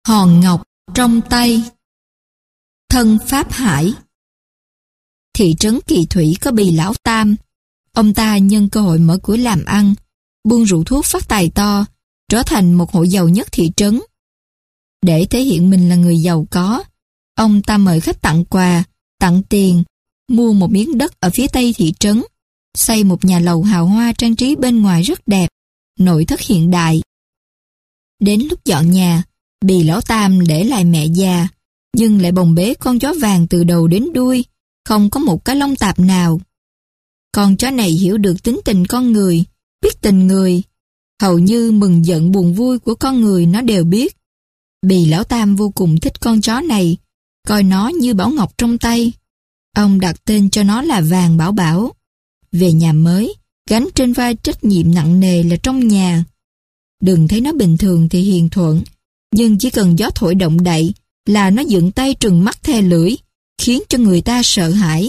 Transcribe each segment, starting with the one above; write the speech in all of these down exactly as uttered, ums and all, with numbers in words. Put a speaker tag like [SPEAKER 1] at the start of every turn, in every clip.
[SPEAKER 1] Hòn ngọc trong tay. Thân Pháp Hải. Thị trấn Kỳ Thủy có Bì Lão Tam. Ông ta nhân cơ hội mở cửa làm ăn, buôn rượu thuốc phát tài to, trở thành một hộ giàu nhất thị trấn. Để thể hiện mình là người giàu có, ông ta mời khách tặng quà, tặng tiền, mua một miếng đất ở phía tây thị trấn, xây một nhà lầu hào hoa trang trí bên ngoài rất đẹp, nội thất hiện đại. Đến lúc dọn nhà, Bì Lão Tam để lại mẹ già, nhưng lại bồng bế con chó vàng từ đầu đến đuôi, không có một cái lông tạp nào. Con chó này hiểu được tính tình con người, biết tình người, hầu như mừng giận buồn vui của con người nó đều biết. Bì Lão Tam vô cùng thích con chó này, coi nó như bảo ngọc trong tay. Ông đặt tên cho nó là Vàng Bảo Bảo. Về nhà mới, gánh trên vai trách nhiệm nặng nề là trong nhà. Đừng thấy nó bình thường thì hiền thuận, nhưng chỉ cần gió thổi động đậy là nó dựng tay trừng mắt thè lưỡi, khiến cho người ta sợ hãi.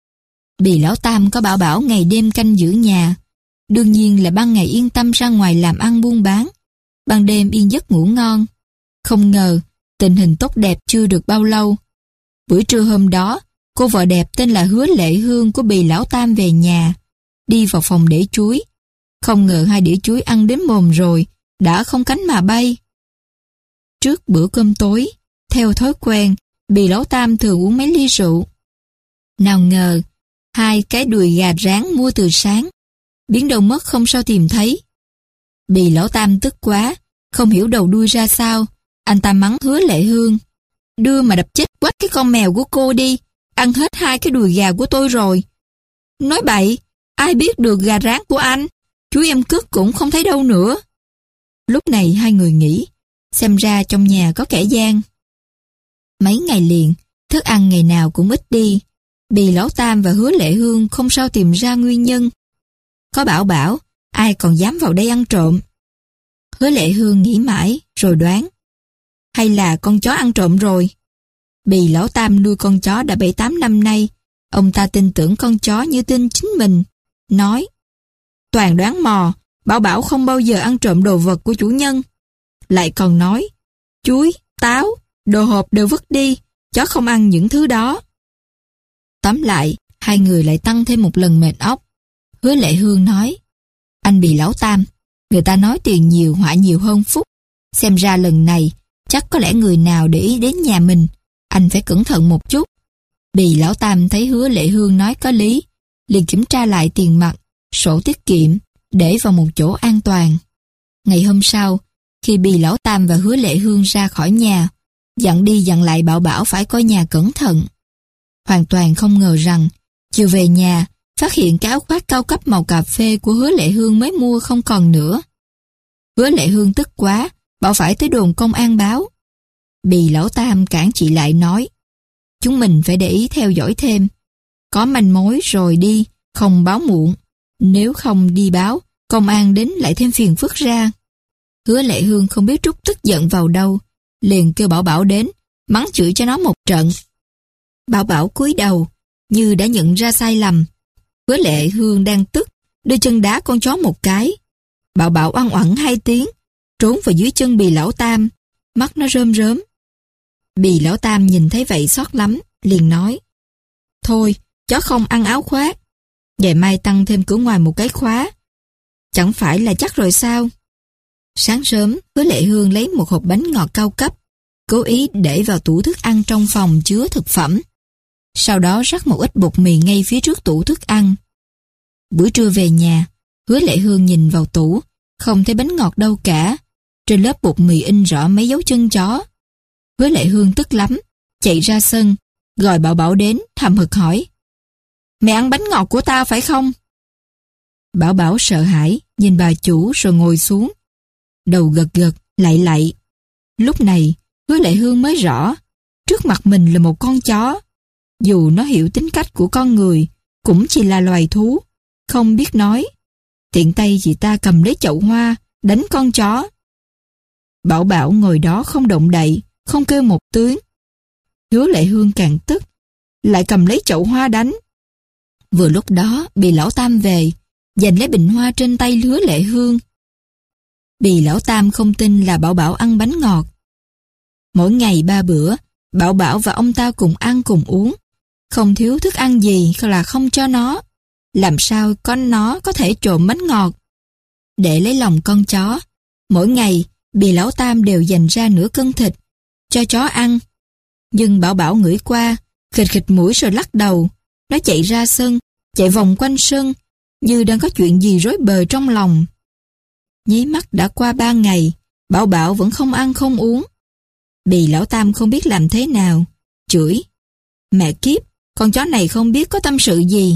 [SPEAKER 1] Bì Lão Tam có Bảo Bảo ngày đêm canh giữ nhà, đương nhiên là ban ngày yên tâm ra ngoài làm ăn buôn bán, ban đêm yên giấc ngủ ngon. Không ngờ, tình hình tốt đẹp chưa được bao lâu. Buổi trưa hôm đó, cô vợ đẹp tên là Hứa Lệ Hương của Bì Lão Tam về nhà, đi vào phòng để chuối. Không ngờ hai đĩa chuối ăn đến mồm rồi, đã không cánh mà bay. Trước bữa cơm tối, theo thói quen, Bì Lão Tam thường uống mấy ly rượu. Nào ngờ, hai cái đùi gà rán mua từ sáng, biến đâu mất không sao tìm thấy. Bì Lão Tam tức quá, không hiểu đầu đuôi ra sao, anh ta mắng Hứa Lệ Hương: "Đưa mà đập chết quách cái con mèo của cô đi, ăn hết hai cái đùi gà của tôi rồi." "Nói bậy, ai biết được gà rán của anh, chú em cất cũng không thấy đâu nữa." Lúc này hai người nghĩ, xem ra trong nhà có kẻ gian. Mấy ngày liền, thức ăn ngày nào cũng ít đi. Bì Lão Tam và Hứa Lệ Hương không sao tìm ra nguyên nhân. Có Bảo Bảo, ai còn dám vào đây ăn trộm. Hứa Lệ Hương nghĩ mãi, rồi đoán: hay là con chó ăn trộm rồi. Bì Lão Tam nuôi con chó đã bảy tám năm nay, ông ta tin tưởng con chó như tin chính mình, nói: "Toàn đoán mò, Bảo Bảo không bao giờ ăn trộm đồ vật của chủ nhân." Lại còn nói: "Chuối, táo, đồ hộp đều vứt đi, chó không ăn những thứ đó." Tóm lại, hai người lại tăng thêm một lần mệt óc. Hứa Lệ Hương nói: "Anh Bì Lão Tam, người ta nói tiền nhiều họa nhiều hơn phúc. Xem ra lần này, chắc có lẽ người nào để ý đến nhà mình, anh phải cẩn thận một chút." Bì Lão Tam thấy Hứa Lệ Hương nói có lý, liền kiểm tra lại tiền mặt, sổ tiết kiệm, để vào một chỗ an toàn. Ngày hôm sau, khi Bì Lão Tam và Hứa Lệ Hương ra khỏi nhà, dặn đi dặn lại Bảo Bảo phải coi nhà cẩn thận. Hoàn toàn không ngờ rằng, chiều về nhà, phát hiện cái áo khoác cao cấp màu cà phê của Hứa Lệ Hương mới mua không còn nữa. Hứa Lệ Hương tức quá, bảo phải tới đồn công an báo. Bì Lão Tam cản chị lại nói: "Chúng mình phải để ý theo dõi thêm. Có manh mối rồi đi, không báo muộn. Nếu không đi báo, công an đến lại thêm phiền phức ra." Hứa Lệ Hương không biết trút tức giận vào đâu, liền kêu Bảo Bảo đến, mắng chửi cho nó một trận. Bảo Bảo cúi đầu, như đã nhận ra sai lầm. Hứa Lệ Hương đang tức, đưa chân đá con chó một cái. Bảo Bảo oăn oẳn hai tiếng, trốn vào dưới chân Bì Lão Tam, mắt nó rơm rớm. Bì Lão Tam nhìn thấy vậy xót lắm, liền nói: "Thôi, chó không ăn áo khoác, ngày mai tăng thêm cửa ngoài một cái khóa. Chẳng phải là chắc rồi sao?" Sáng sớm, Hứa Lệ Hương lấy một hộp bánh ngọt cao cấp, cố ý để vào tủ thức ăn trong phòng chứa thực phẩm. Sau đó rắc một ít bột mì ngay phía trước tủ thức ăn. Buổi trưa về nhà, Hứa Lệ Hương nhìn vào tủ, không thấy bánh ngọt đâu cả. Trên lớp bột mì in rõ mấy dấu chân chó. Hứa Lệ Hương tức lắm, chạy ra sân, gọi Bảo Bảo đến, hậm hực hỏi: "Mẹ ăn bánh ngọt của tao phải không?" Bảo Bảo sợ hãi, nhìn bà chủ rồi ngồi xuống. Đầu gật gật, lạy lạy. Lúc này, Hứa Lệ Hương mới rõ, trước mặt mình là một con chó. Dù nó hiểu tính cách của con người, cũng chỉ là loài thú, không biết nói. Tiện tay chị ta cầm lấy chậu hoa, đánh con chó. Bảo Bảo ngồi đó không động đậy, không kêu một tiếng. Hứa Lệ Hương càng tức, lại cầm lấy chậu hoa đánh. Vừa lúc đó, Bì Lão Tam về, giành lấy bình hoa trên tay Hứa Lệ Hương. Bì Lão Tam không tin là Bảo Bảo ăn bánh ngọt. Mỗi ngày ba bữa, Bảo Bảo và ông ta cùng ăn cùng uống. Không thiếu thức ăn gì là không cho nó. Làm sao con nó có thể trộm bánh ngọt? Để lấy lòng con chó, mỗi ngày Bì Lão Tam đều dành ra nửa cân thịt cho chó ăn. Nhưng Bảo Bảo ngửi qua, khịt khịt mũi rồi lắc đầu. Nó chạy ra sân, chạy vòng quanh sân, như đang có chuyện gì rối bời trong lòng. Nháy mắt đã qua ba ngày, Bảo Bảo vẫn không ăn không uống. Bì Lão Tam không biết làm thế nào, chửi: mẹ kiếp, con chó này không biết có tâm sự gì.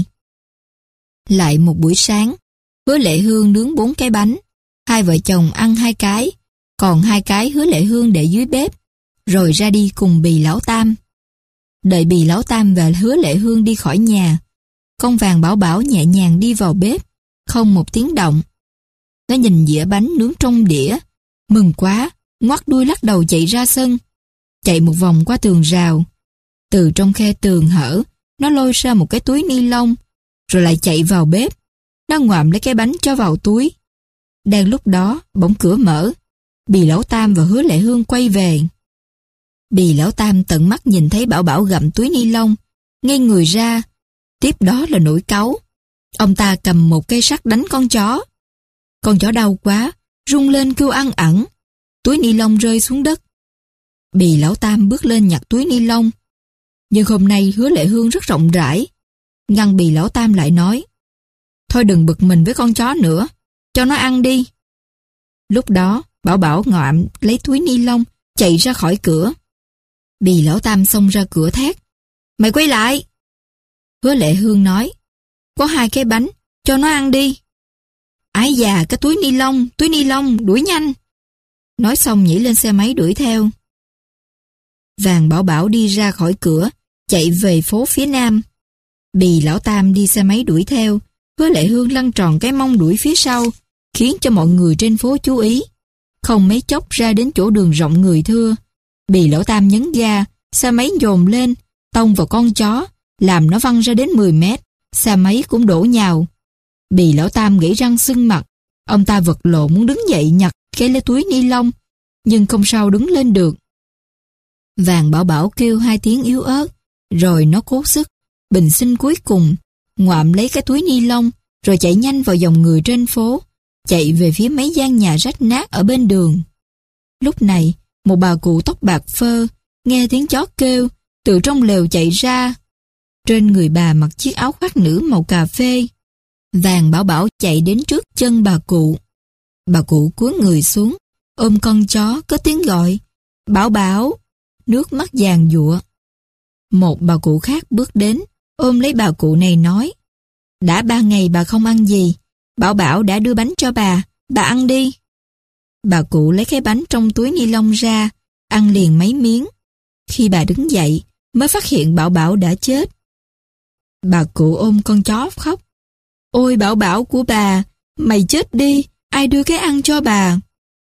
[SPEAKER 1] Lại một buổi sáng, Hứa Lệ Hương nướng bốn cái bánh. Hai vợ chồng ăn hai cái, còn hai cái Hứa Lệ Hương để dưới bếp, rồi ra đi cùng Bì Lão Tam. Đợi Bì Lão Tam và Hứa Lệ Hương đi khỏi nhà, con vàng Bảo Bảo nhẹ nhàng đi vào bếp, không một tiếng động. Nó nhìn dĩa bánh nướng trong đĩa, mừng quá, ngoắt đuôi lắc đầu chạy ra sân, chạy một vòng qua tường rào. Từ trong khe tường hở, nó lôi ra một cái túi ni lông, rồi lại chạy vào bếp. Nó ngoạm lấy cái bánh cho vào túi. Đang lúc đó, bỗng cửa mở, Bì Lão Tam và Hứa Lệ Hương quay về. Bì Lão Tam tận mắt nhìn thấy Bảo Bảo gặm túi ni lông, ngây người ra. Tiếp đó là nổi cáu. Ông ta cầm một cây sắt đánh con chó. Con chó đau quá, rung lên kêu ăn ẳng. Túi ni lông rơi xuống đất. Bì Lão Tam bước lên nhặt túi ni lông. Nhưng hôm nay Hứa Lệ Hương rất rộng rãi. Ngăn Bì Lão Tam lại nói: thôi đừng bực mình với con chó nữa, cho nó ăn đi. Lúc đó Bảo Bảo ngoạm lấy túi ni lông, chạy ra khỏi cửa. Bì Lão Tam xông ra cửa thét: mày quay lại! Hứa Lệ Hương nói: có hai cái bánh, cho nó ăn đi. Ái già, cái túi ni lông, túi ni lông, đuổi nhanh! Nói xong nhảy lên xe máy đuổi theo. Vàng Bảo Bảo đi ra khỏi cửa, chạy về phố phía nam. Bì Lão Tam đi xe máy đuổi theo. Hứa Lệ Hương lăn tròn cái mông đuổi phía sau, khiến cho mọi người trên phố chú ý. Không mấy chốc ra đến chỗ đường rộng người thưa. Bì Lão Tam nhấn ga, xe máy dồn lên, tông vào con chó, làm nó văng ra đến mười mét, xe máy cũng đổ nhào. Bì Lão Tam gãy răng sưng mặt, ông ta vật lộn muốn đứng dậy nhặt cái lấy túi ni lông, nhưng không sao đứng lên được. Vàng Bảo Bảo kêu hai tiếng yếu ớt, rồi nó cố sức, bình sinh cuối cùng, ngoạm lấy cái túi ni lông, rồi chạy nhanh vào dòng người trên phố, chạy về phía mấy gian nhà rách nát ở bên đường. Lúc này, một bà cụ tóc bạc phơ, nghe tiếng chó kêu, từ trong lều chạy ra. Trên người bà mặc chiếc áo khoác nữ màu cà phê. Vàng Bảo Bảo chạy đến trước chân bà cụ. Bà cụ cúi người xuống, ôm con chó, có tiếng gọi: Bảo Bảo! Nước mắt giàn giụa. Một bà cụ khác bước đến, ôm lấy bà cụ này nói: đã ba ngày bà không ăn gì, Bảo Bảo đã đưa bánh cho bà, bà ăn đi. Bà cụ lấy cái bánh trong túi ni lông ra, ăn liền mấy miếng. Khi bà đứng dậy, mới phát hiện Bảo Bảo đã chết. Bà cụ ôm con chó khóc: ôi Bảo Bảo của bà, mày chết đi, ai đưa cái ăn cho bà?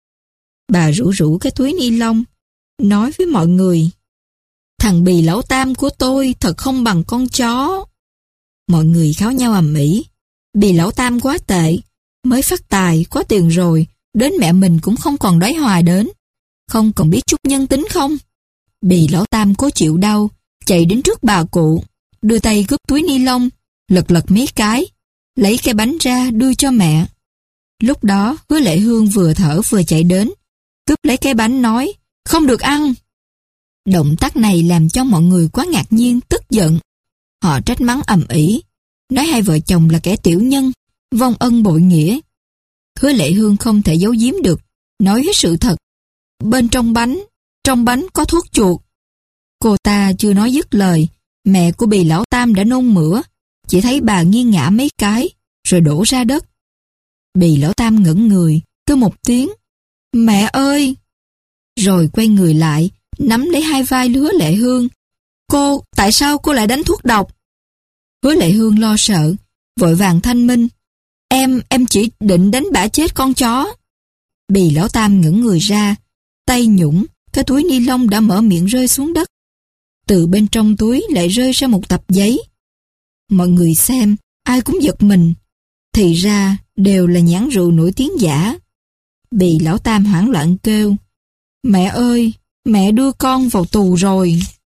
[SPEAKER 1] Bà rủ rủ cái túi ni lông, nói với mọi người: thằng Bì Lão Tam của tôi thật không bằng con chó. Mọi người kháo nhau ầm ĩ. Bì Lão Tam quá tệ, mới phát tài, có tiền rồi, đến mẹ mình cũng không còn đói hoài đến, không còn biết chút nhân tính không? Bì Lão Tam cố chịu đau, chạy đến trước bà cụ, đưa tay cướp túi ni lông, lật lật mấy cái, lấy cái bánh ra đưa cho mẹ. Lúc đó Hứa Lệ Hương vừa thở vừa chạy đến, cướp lấy cái bánh nói: không được ăn. Động tác này làm cho mọi người quá ngạc nhiên, tức giận. Họ trách mắng ầm ĩ, nói hai vợ chồng là kẻ tiểu nhân, vong ân bội nghĩa. Hứa Lệ Hương không thể giấu giếm được, nói hết sự thật. Bên trong bánh, trong bánh có thuốc chuột. Cô ta chưa nói dứt lời, mẹ của Bì Lão Tam đã nôn mửa, chỉ thấy bà nghiêng ngã mấy cái, rồi đổ ra đất. Bì Lão Tam ngẩn người, kêu một tiếng: mẹ ơi! Rồi quay người lại, nắm lấy hai vai Hứa Lệ Hương. Cô, tại sao cô lại đánh thuốc độc? Hứa Lệ Hương lo sợ, vội vàng thanh minh: Em, em chỉ định đánh bả chết con chó. Bì Lão Tam ngẩng người ra, tay nhũng, cái túi ni lông đã mở miệng rơi xuống đất. Từ bên trong túi lại rơi ra một tập giấy. Mọi người xem, ai cũng giật mình. Thì ra, đều là nhãn rượu nổi tiếng giả. Bì Lão Tam hoảng loạn kêu: mẹ ơi, mẹ đưa con vào tù rồi.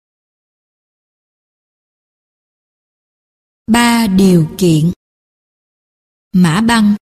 [SPEAKER 1] Ba điều kiện. Mã Băng.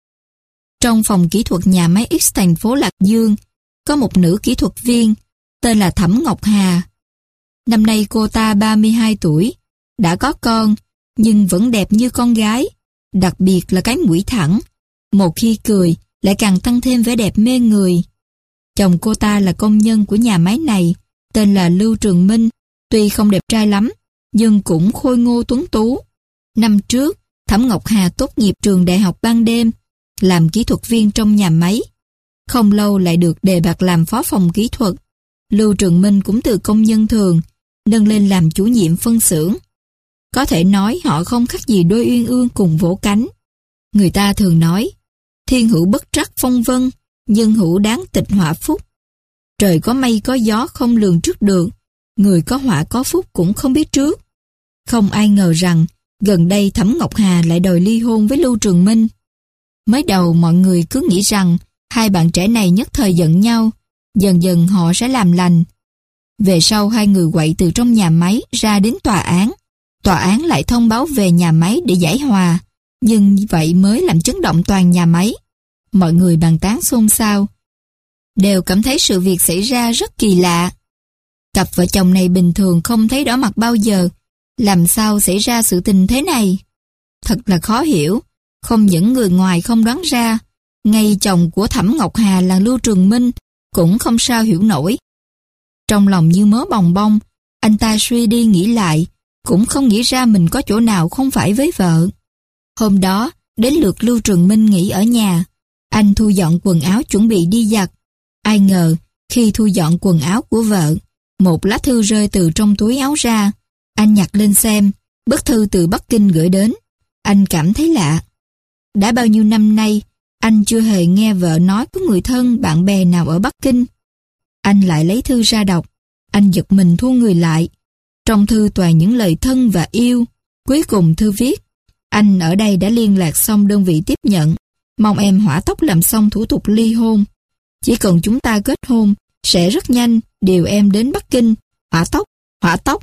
[SPEAKER 1] Trong phòng kỹ thuật nhà máy X thành phố Lạc Dương, có một nữ kỹ thuật viên tên là Thẩm Ngọc Hà. Năm nay cô ta ba mươi hai tuổi, đã có con, nhưng vẫn đẹp như con gái, đặc biệt là cái mũi thẳng. Một khi cười, lại càng tăng thêm vẻ đẹp mê người. Chồng cô ta là công nhân của nhà máy này, tên là Lưu Trường Minh, tuy không đẹp trai lắm, nhưng cũng khôi ngô tuấn tú. Năm trước, Thẩm Ngọc Hà tốt nghiệp trường đại học ban đêm, làm kỹ thuật viên trong nhà máy. Không lâu lại được đề bạt làm phó phòng kỹ thuật. Lưu Trường Minh cũng từ công nhân thường, nâng lên làm chủ nhiệm phân xưởng. Có thể nói họ không khác gì đôi uyên ương cùng vỗ cánh. Người ta thường nói, thiên hữu bất trắc phong vân, nhân hữu đáng tịch họa phúc. Trời có mây có gió không lường trước được, người có họa có phúc cũng không biết trước. Không ai ngờ rằng, gần đây Thẩm Ngọc Hà lại đòi ly hôn với Lưu Trường Minh. Mới đầu mọi người cứ nghĩ rằng hai bạn trẻ này nhất thời giận nhau, dần dần họ sẽ làm lành. Về sau hai người quậy từ trong nhà máy ra đến tòa án. Tòa án lại thông báo về nhà máy để giải hòa, nhưng vậy mới làm chấn động toàn nhà máy. Mọi người bàn tán xôn xao, đều cảm thấy sự việc xảy ra rất kỳ lạ. Cặp vợ chồng này bình thường không thấy đỏ mặt bao giờ, làm sao xảy ra sự tình thế này? Thật là khó hiểu, không những người ngoài không đoán ra, ngay chồng của Thẩm Ngọc Hà là Lưu Trường Minh cũng không sao hiểu nổi. Trong lòng như mớ bòng bong, anh ta suy đi nghĩ lại, cũng không nghĩ ra mình có chỗ nào không phải với vợ. Hôm đó, đến lượt Lưu Trường Minh nghỉ ở nhà, anh thu dọn quần áo chuẩn bị đi giặt. Ai ngờ, khi thu dọn quần áo của vợ, một lá thư rơi từ trong túi áo ra. Anh nhặt lên xem, bức thư từ Bắc Kinh gửi đến. Anh cảm thấy lạ. Đã bao nhiêu năm nay, anh chưa hề nghe vợ nói có người thân, bạn bè nào ở Bắc Kinh. Anh lại lấy thư ra đọc. Anh giật mình thu người lại. Trong thư toàn những lời thân và yêu. Cuối cùng thư viết, anh ở đây đã liên lạc xong đơn vị tiếp nhận. Mong em hỏa tốc làm xong thủ tục ly hôn. Chỉ cần chúng ta kết hôn, sẽ rất nhanh điều em đến Bắc Kinh. Hỏa tốc, hỏa tốc.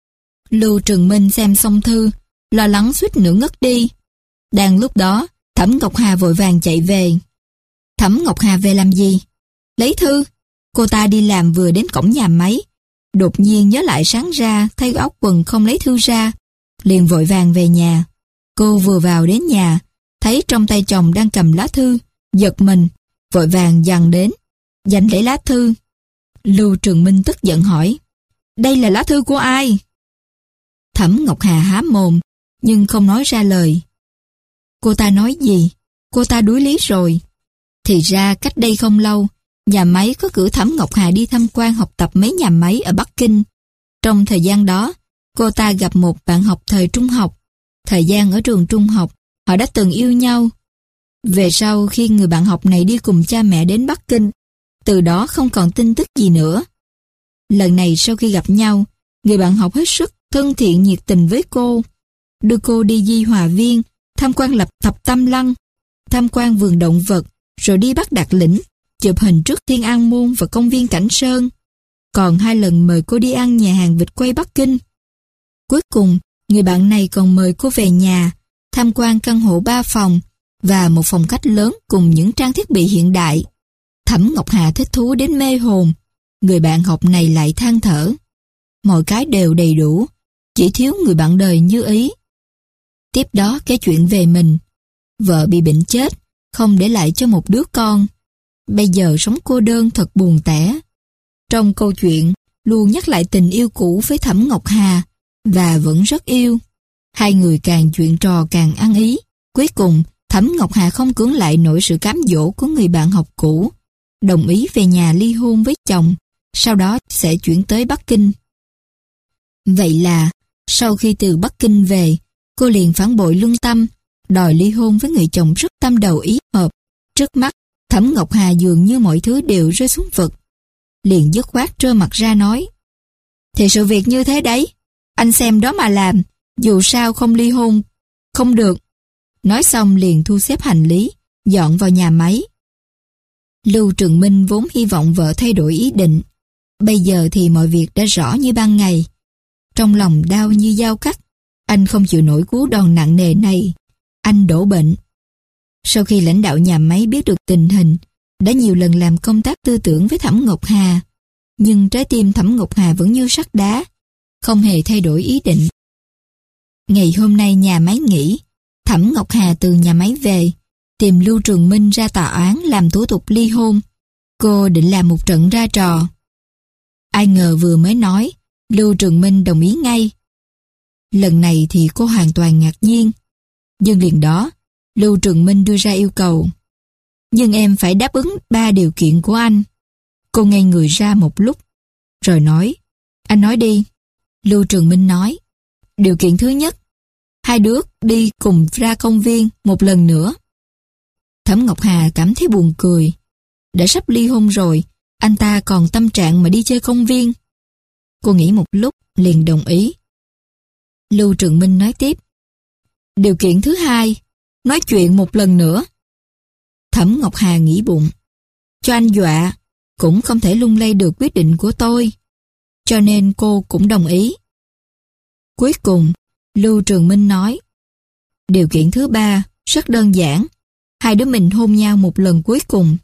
[SPEAKER 1] Lưu Trường Minh xem xong thư, lo lắng suýt nữa ngất đi. Đang lúc đó, Thẩm Ngọc Hà vội vàng chạy về. Thẩm Ngọc Hà về làm gì? Lấy thư. Cô ta đi làm vừa đến cổng nhà máy. Đột nhiên nhớ lại sáng ra thay áo quần không lấy thư ra. Liền vội vàng về nhà. Cô vừa vào đến nhà, thấy trong tay chồng đang cầm lá thư, giật mình, vội vàng giằng đến, giành lấy lá thư. Lưu Trường Minh tức giận hỏi, đây là lá thư của ai? Thẩm Ngọc Hà há mồm, nhưng không nói ra lời. Cô ta nói gì? Cô ta đuối lý rồi. Thì ra cách đây không lâu, nhà máy có cử Thẩm Ngọc Hà đi tham quan học tập mấy nhà máy ở Bắc Kinh. Trong thời gian đó, cô ta gặp một bạn học thời trung học. Thời gian ở trường trung học, họ đã từng yêu nhau. Về sau khi người bạn học này đi cùng cha mẹ đến Bắc Kinh, từ đó không còn tin tức gì nữa. Lần này sau khi gặp nhau, người bạn học hết sức thân thiện nhiệt tình với cô, đưa cô đi Di Hòa Viên, tham quan lập Thập Tam Lăng, tham quan vườn động vật, rồi đi Bắc Đạt Lĩnh, chụp hình trước Thiên An Môn và công viên Cảnh Sơn. Còn hai lần mời cô đi ăn nhà hàng vịt quay Bắc Kinh. Cuối cùng, người bạn này còn mời cô về nhà, tham quan căn hộ ba phòng và một phòng khách lớn cùng những trang thiết bị hiện đại. Thẩm Ngọc Hà thích thú đến mê hồn, người bạn học này lại than thở. Mọi cái đều đầy đủ, chỉ thiếu người bạn đời như ý. Tiếp đó cái chuyện về mình. Vợ bị bệnh chết, không để lại cho một đứa con. Bây giờ sống cô đơn thật buồn tẻ. Trong câu chuyện, luôn nhắc lại tình yêu cũ với Thẩm Ngọc Hà, và vẫn rất yêu. Hai người càng chuyện trò càng ăn ý. Cuối cùng, Thẩm Ngọc Hà không cưỡng lại nổi sự cám dỗ của người bạn học cũ, đồng ý về nhà ly hôn với chồng, sau đó sẽ chuyển tới Bắc Kinh. Vậy là, sau khi từ Bắc Kinh về, cô liền phản bội lương tâm, đòi ly hôn với người chồng rất tâm đầu ý hợp. Trước mắt, Thẩm Ngọc Hà dường như mọi thứ đều rơi xuống vực. Liền dứt khoát trơ mặt ra nói, thì sự việc như thế đấy, anh xem đó mà làm, dù sao không ly hôn, không được. Nói xong liền thu xếp hành lý, dọn vào nhà máy. Lưu Trường Minh vốn hy vọng vợ thay đổi ý định. Bây giờ thì mọi việc đã rõ như ban ngày. Trong lòng đau như dao cắt, anh không chịu nổi cú đòn nặng nề này. Anh đổ bệnh. Sau khi lãnh đạo nhà máy biết được tình hình, đã nhiều lần làm công tác tư tưởng với Thẩm Ngọc Hà, nhưng trái tim Thẩm Ngọc Hà vẫn như sắt đá, không hề thay đổi ý định. Ngày hôm nay nhà máy nghỉ, Thẩm Ngọc Hà từ nhà máy về, tìm Lưu Trường Minh ra tòa án làm thủ tục ly hôn. Cô định làm một trận ra trò. Ai ngờ vừa mới nói, Lưu Trường Minh đồng ý ngay. Lần này thì cô hoàn toàn ngạc nhiên. Nhưng liền đó, Lưu Trường Minh đưa ra yêu cầu. Nhưng em phải đáp ứng ba điều kiện của anh. Cô ngây người ra một lúc, rồi nói, anh nói đi. Lưu Trường Minh nói, điều kiện thứ nhất, hai đứa đi cùng ra công viên một lần nữa. Thẩm Ngọc Hà cảm thấy buồn cười. Đã sắp ly hôn rồi, anh ta còn tâm trạng mà đi chơi công viên. Cô nghĩ một lúc, liền đồng ý. Lưu Trường Minh nói tiếp, điều kiện thứ hai, nói chuyện một lần nữa. Thẩm Ngọc Hà nghĩ bụng, cho anh dọa, cũng không thể lung lay được quyết định của tôi. Cho nên cô cũng đồng ý. Cuối cùng, Lưu Trường Minh nói, điều kiện thứ ba, rất đơn giản, hai đứa mình hôn nhau một lần cuối cùng.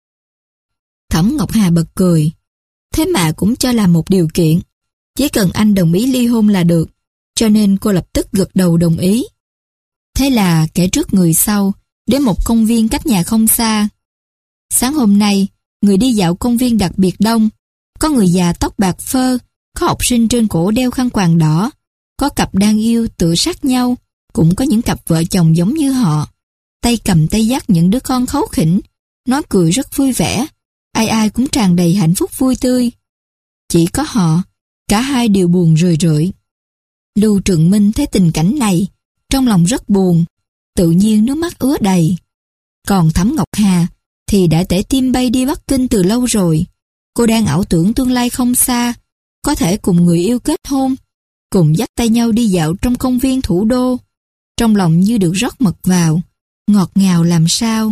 [SPEAKER 1] Thẩm Ngọc Hà bật cười, thế mà cũng cho là một điều kiện, chỉ cần anh đồng ý ly hôn là được, cho nên cô lập tức gật đầu đồng ý. Thế là kẻ trước người sau, đến một công viên cách nhà không xa. Sáng hôm nay, người đi dạo công viên đặc biệt đông, có người già tóc bạc phơ, có học sinh trên cổ đeo khăn quàng đỏ, có cặp đang yêu tựa sát nhau, cũng có những cặp vợ chồng giống như họ, tay cầm tay dắt những đứa con kháu khỉnh, nói cười rất vui vẻ, ai ai cũng tràn đầy hạnh phúc vui tươi. Chỉ có họ, cả hai đều buồn rười rượi. Lưu Trường Minh thấy tình cảnh này, trong lòng rất buồn, tự nhiên nước mắt ứa đầy. Còn Thẩm Ngọc Hà thì đã tể tim bay đi Bắc Kinh từ lâu rồi. Cô đang ảo tưởng tương lai không xa, có thể cùng người yêu kết hôn, cùng dắt tay nhau đi dạo trong công viên thủ đô. Trong lòng như được rót mật vào, ngọt ngào làm sao.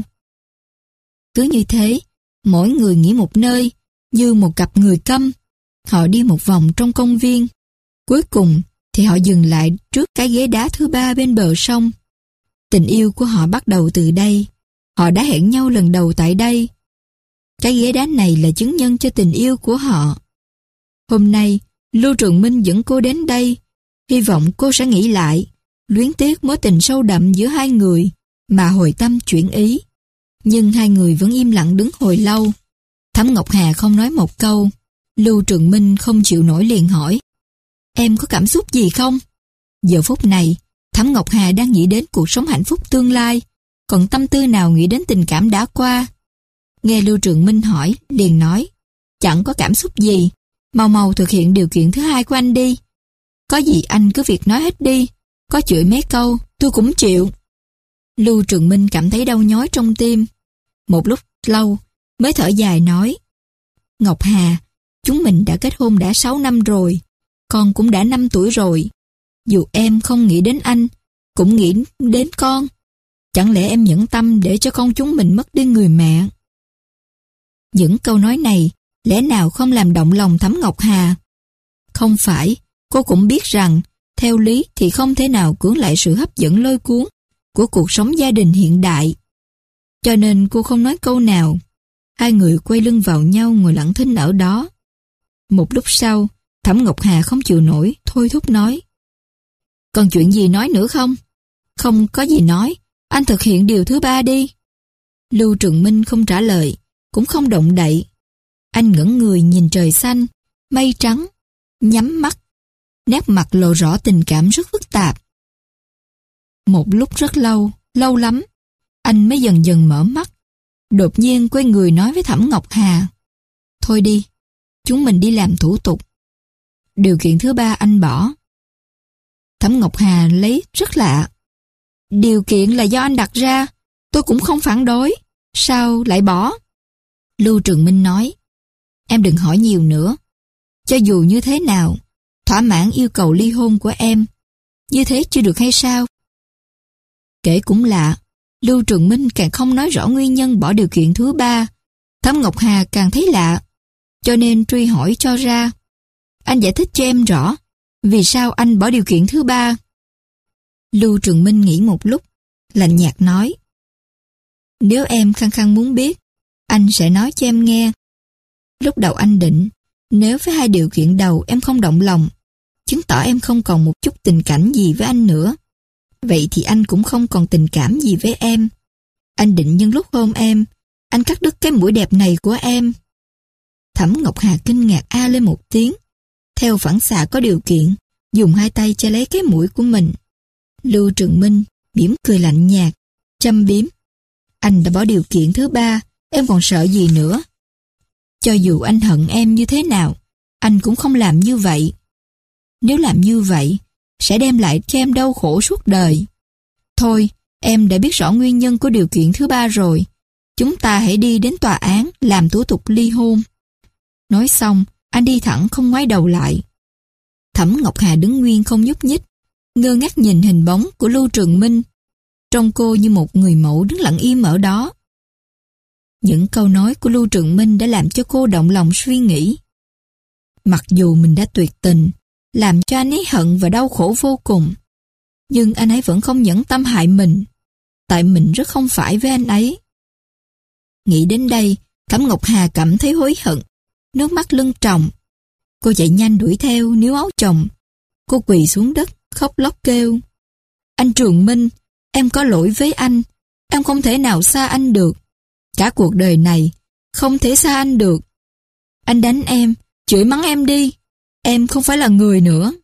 [SPEAKER 1] Cứ như thế, mỗi người nghỉ một nơi, như một cặp người câm. Họ đi một vòng trong công viên. Cuối cùng thì họ dừng lại trước cái ghế đá thứ ba bên bờ sông. Tình yêu của họ bắt đầu từ đây. Họ đã hẹn nhau lần đầu tại đây. Cái ghế đá này là chứng nhân cho tình yêu của họ. Hôm nay, Lưu Trường Minh dẫn cô đến đây. Hy vọng cô sẽ nghĩ lại, luyến tiếc mối tình sâu đậm giữa hai người, mà hồi tâm chuyển ý. Nhưng hai người vẫn im lặng đứng hồi lâu. Thẩm Ngọc Hà không nói một câu. Lưu Trường Minh không chịu nổi liền hỏi, em có cảm xúc gì không? Giờ phút này, Thẩm Ngọc Hà đang nghĩ đến cuộc sống hạnh phúc tương lai, còn tâm tư nào nghĩ đến tình cảm đã qua. Nghe Lưu Trường Minh hỏi, liền nói, chẳng có cảm xúc gì, mau mau thực hiện điều kiện thứ hai của anh đi. Có gì anh cứ việc nói hết đi, có chửi mấy câu, tôi cũng chịu. Lưu Trường Minh cảm thấy đau nhói trong tim. Một lúc lâu, mới thở dài nói, Ngọc Hà, chúng mình đã kết hôn đã sáu năm rồi, con cũng đã năm tuổi rồi. Dù em không nghĩ đến anh, cũng nghĩ đến con. Chẳng lẽ em nhẫn tâm để cho con chúng mình mất đi người mẹ? Những câu nói này lẽ nào không làm động lòng Thẩm Ngọc Hà? Không phải, cô cũng biết rằng theo lý thì không thể nào cưỡng lại sự hấp dẫn lôi cuốn của cuộc sống gia đình hiện đại. Cho nên cô không nói câu nào. Hai người quay lưng vào nhau ngồi lặng thinh ở đó. Một lúc sau, Thẩm Ngọc Hà không chịu nổi, thôi thúc nói, còn chuyện gì nói nữa không? Không có gì nói, anh thực hiện điều thứ ba đi. Lưu Trường Minh không trả lời, cũng không động đậy. Anh ngẩng người nhìn trời xanh, mây trắng, nhắm mắt, nét mặt lộ rõ tình cảm rất phức tạp. Một lúc rất lâu, lâu lắm, anh mới dần dần mở mắt, đột nhiên quay người nói với Thẩm Ngọc Hà, thôi đi, chúng mình đi làm thủ tục. Điều kiện thứ ba anh bỏ. Thẩm Ngọc Hà lấy rất lạ. Điều kiện là do anh đặt ra, tôi cũng không phản đối, sao lại bỏ? Lưu Trường Minh nói, em đừng hỏi nhiều nữa. Cho dù như thế nào, thỏa mãn yêu cầu ly hôn của em, như thế chưa được hay sao? Kể cũng lạ, Lưu Trường Minh càng không nói rõ nguyên nhân bỏ điều kiện thứ ba. Thẩm Ngọc Hà càng thấy lạ. cho nên truy hỏi cho ra. Anh giải thích cho em rõ, vì sao anh bỏ điều kiện thứ ba. Lưu Trường Minh nghĩ một lúc, lạnh nhạt nói. Nếu em khăng khăng muốn biết, anh sẽ nói cho em nghe. Lúc đầu anh định, nếu với hai điều kiện đầu em không động lòng, chứng tỏ em không còn một chút tình cảm gì với anh nữa. Vậy thì anh cũng không còn tình cảm gì với em. Anh định nhân lúc hôn em, anh cắt đứt cái mũi đẹp này của em. Thẩm Ngọc Hà kinh ngạc a lên một tiếng. Theo phản xạ có điều kiện, dùng hai tay che lấy cái mũi của mình. Lưu Trường Minh mỉm cười lạnh nhạt, châm biếm. Anh đã bỏ điều kiện thứ ba, em còn sợ gì nữa? Cho dù anh hận em như thế nào, anh cũng không làm như vậy. Nếu làm như vậy, sẽ đem lại cho em đau khổ suốt đời. Thôi, em đã biết rõ nguyên nhân của điều kiện thứ ba rồi. Chúng ta hãy đi đến tòa án làm thủ tục ly hôn. Nói xong, anh đi thẳng không ngoái đầu lại. Thẩm Ngọc Hà đứng nguyên không nhúc nhích, ngơ ngác nhìn hình bóng của Lưu Trường Minh. Trông cô như một người mẫu đứng lặng im ở đó. Những câu nói của Lưu Trường Minh đã làm cho cô động lòng suy nghĩ. Mặc dù mình đã tuyệt tình, làm cho anh ấy hận và đau khổ vô cùng, nhưng anh ấy vẫn không nhẫn tâm hại mình, tại mình rất không phải với anh ấy. Nghĩ đến đây, Thẩm Ngọc Hà cảm thấy hối hận, nước mắt lưng tròng. Cô chạy nhanh đuổi theo níu áo chồng. Cô quỳ xuống đất, khóc lóc kêu. Anh Trường Minh, em có lỗi với anh, em không thể nào xa anh được. Cả cuộc đời này, không thể xa anh được. Anh đánh em, chửi mắng em đi, em không phải là người nữa.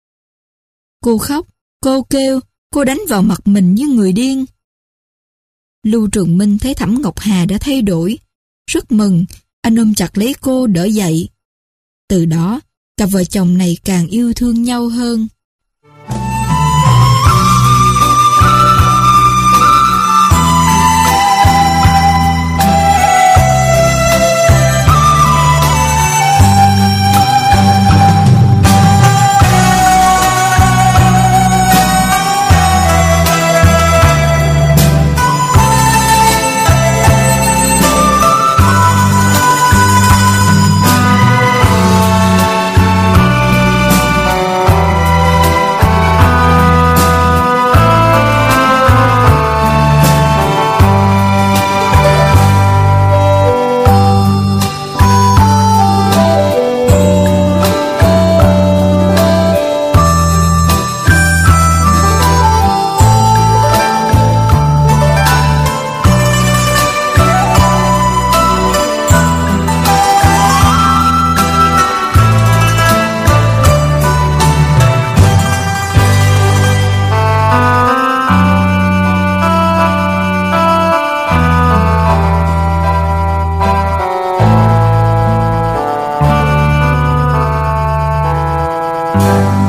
[SPEAKER 1] Cô khóc, cô kêu, cô đánh vào mặt mình như người điên. Lưu Trường Minh thấy Thẩm Ngọc Hà đã thay đổi, rất mừng, anh ôm chặt lấy cô đỡ dậy. Từ đó, cặp vợ chồng này càng yêu thương nhau hơn.
[SPEAKER 2] Thank you.